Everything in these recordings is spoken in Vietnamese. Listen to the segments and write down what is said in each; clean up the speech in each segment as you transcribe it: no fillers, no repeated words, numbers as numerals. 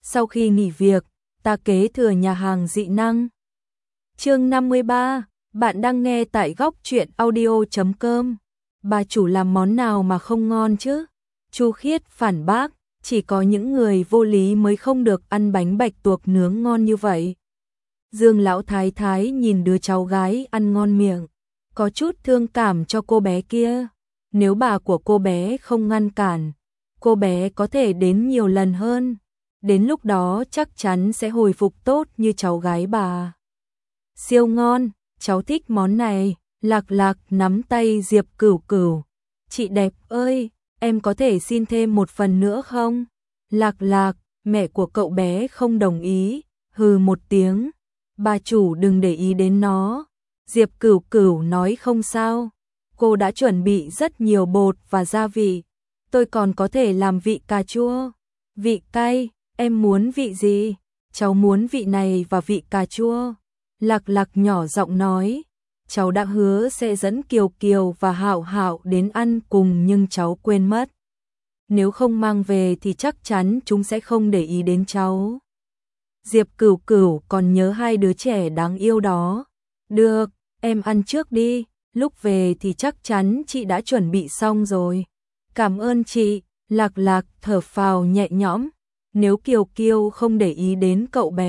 Sau khi nghỉ việc, ta kế thừa nhà hàng dị năng. Chương 53, bạn đang nghe tại góc truyện audio.com. Bà chủ làm món nào mà không ngon chứ? Chu Khiết phản bác, chỉ có những người vô lý mới không được ăn bánh bạch tuộc nướng ngon như vậy. Dương lão thái thái nhìn đứa cháu gái ăn ngon miệng, có chút thương cảm cho cô bé kia. Nếu bà của cô bé không ngăn cản, cô bé có thể đến nhiều lần hơn. Đến lúc đó chắc chắn sẽ hồi phục tốt như cháu gái bà. Siêu ngon, cháu thích món này. Lạc Lạc nắm tay Diệp Cửu Cửu. Chị đẹp ơi, em có thể xin thêm một phần nữa không? Lạc Lạc, mẹ của cậu bé không đồng ý, hừ một tiếng. Bà chủ đừng để ý đến nó. Diệp Cửu Cửu nói không sao. Cô đã chuẩn bị rất nhiều bột và gia vị. Tôi còn có thể làm vị cà chua. Vị cay, em muốn vị gì? Cháu muốn vị này và vị cà chua. Lạc Lạc nhỏ giọng nói. Cháu đã hứa sẽ dẫn Kiều Kiều và Hạo Hạo đến ăn cùng nhưng cháu quên mất. Nếu không mang về thì chắc chắn chúng sẽ không để ý đến cháu. Diệp Cửu Cửu còn nhớ hai đứa trẻ đáng yêu đó. Được, em ăn trước đi, lúc về thì chắc chắn chị đã chuẩn bị xong rồi. Cảm ơn chị. Lạc Lạc thở phào nhẹ nhõm. Nếu Kiều Kiều không để ý đến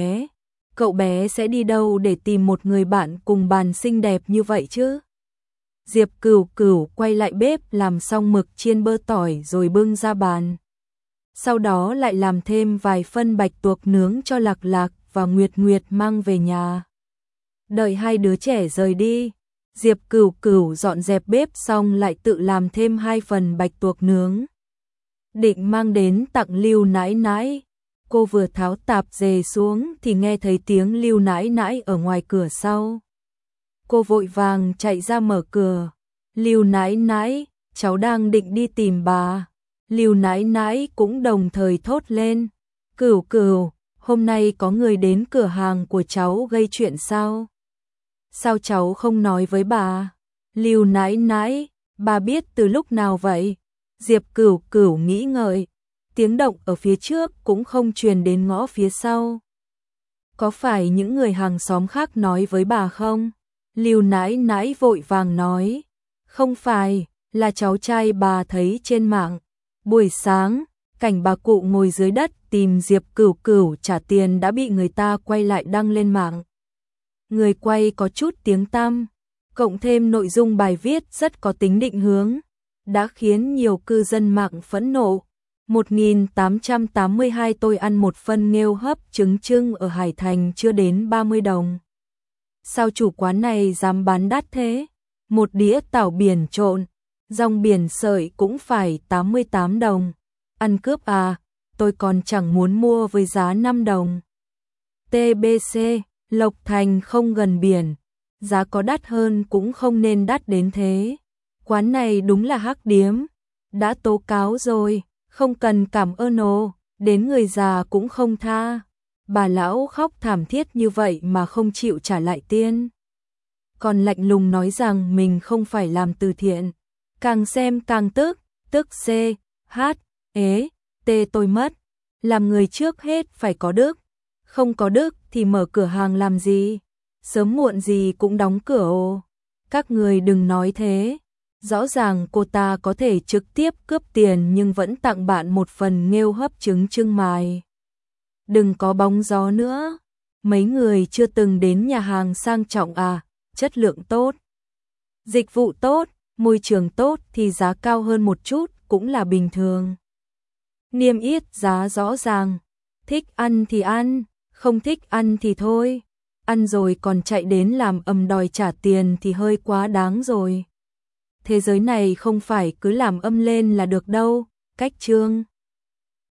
cậu bé sẽ đi đâu để tìm một người bạn cùng bàn xinh đẹp như vậy chứ? Diệp Cửu Cửu quay lại bếp làm xong mực chiên bơ tỏi rồi bưng ra bàn. Sau đó lại làm thêm vài phân bạch tuộc nướng cho Lạc Lạc và Nguyệt Nguyệt mang về nhà. Đợi hai đứa trẻ rời đi, Diệp Cửu Cửu dọn dẹp bếp xong lại tự làm thêm 2 phần bạch tuộc nướng. Định mang đến tặng Lưu Nãi Nãi. Cô vừa tháo tạp dề xuống thì nghe thấy tiếng Lưu Nãi Nãi ở ngoài cửa sau. Cô vội vàng chạy ra mở cửa. Lưu Nãi Nãi, cháu đang định đi tìm bà. Lưu Nãi Nãi cũng đồng thời thốt lên. Cửu Cửu, hôm nay có người đến cửa hàng của cháu gây chuyện sao? Sao cháu không nói với bà? Lưu Nãi Nãi, bà biết từ lúc nào vậy? Diệp Cửu Cửu nghĩ ngợi. Tiếng động ở phía trước cũng không truyền đến ngõ phía sau. Có phải những người hàng xóm khác nói với bà không? Lưu Nãi Nãi vội vàng nói. Không phải, là cháu trai bà thấy trên mạng. Buổi sáng, cảnh bà cụ ngồi dưới đất tìm Diệp Cửu Cửu trả tiền đã bị người ta quay lại đăng lên mạng. Người quay có chút tiếng tăm, cộng thêm nội dung bài viết rất có tính định hướng, đã khiến nhiều cư dân mạng phẫn nộ. 1882 tôi ăn một phân nghêu hấp trứng trưng ở Hải Thành chưa đến 30 đồng. Sao chủ quán này dám bán đắt thế? Một đĩa tảo biển trộn, rong biển sợi cũng phải 88 đồng. Ăn cướp à, tôi còn chẳng muốn mua với giá 5 đồng. TBC, Lộc Thành không gần biển, giá có đắt hơn cũng không nên đắt đến thế. Quán này đúng là hắc điếm, đã tố cáo rồi. Không cần cảm ơn ồ, đến người già cũng không tha. Bà lão khóc thảm thiết như vậy mà không chịu trả lại tiền. Còn lạnh lùng nói rằng mình không phải làm từ thiện. Càng xem càng tức C, H, ế, T tôi mất. Làm người trước hết phải có đức. Không có đức thì mở cửa hàng làm gì? Sớm muộn gì cũng đóng cửa ồ. Các người đừng nói thế. Rõ ràng cô ta có thể trực tiếp cướp tiền nhưng vẫn tặng bạn một phần nghêu hấp trứng trưng mài. Đừng có bóng gió nữa. Mấy người chưa từng đến nhà hàng sang trọng à, chất lượng tốt, dịch vụ tốt, môi trường tốt thì giá cao hơn một chút cũng là bình thường. Niêm yết giá rõ ràng, thích ăn thì ăn, không thích ăn thì thôi. Ăn rồi còn chạy đến làm ầm đòi trả tiền thì hơi quá đáng rồi. Thế giới này không phải cứ làm âm lên là được đâu, cách chương.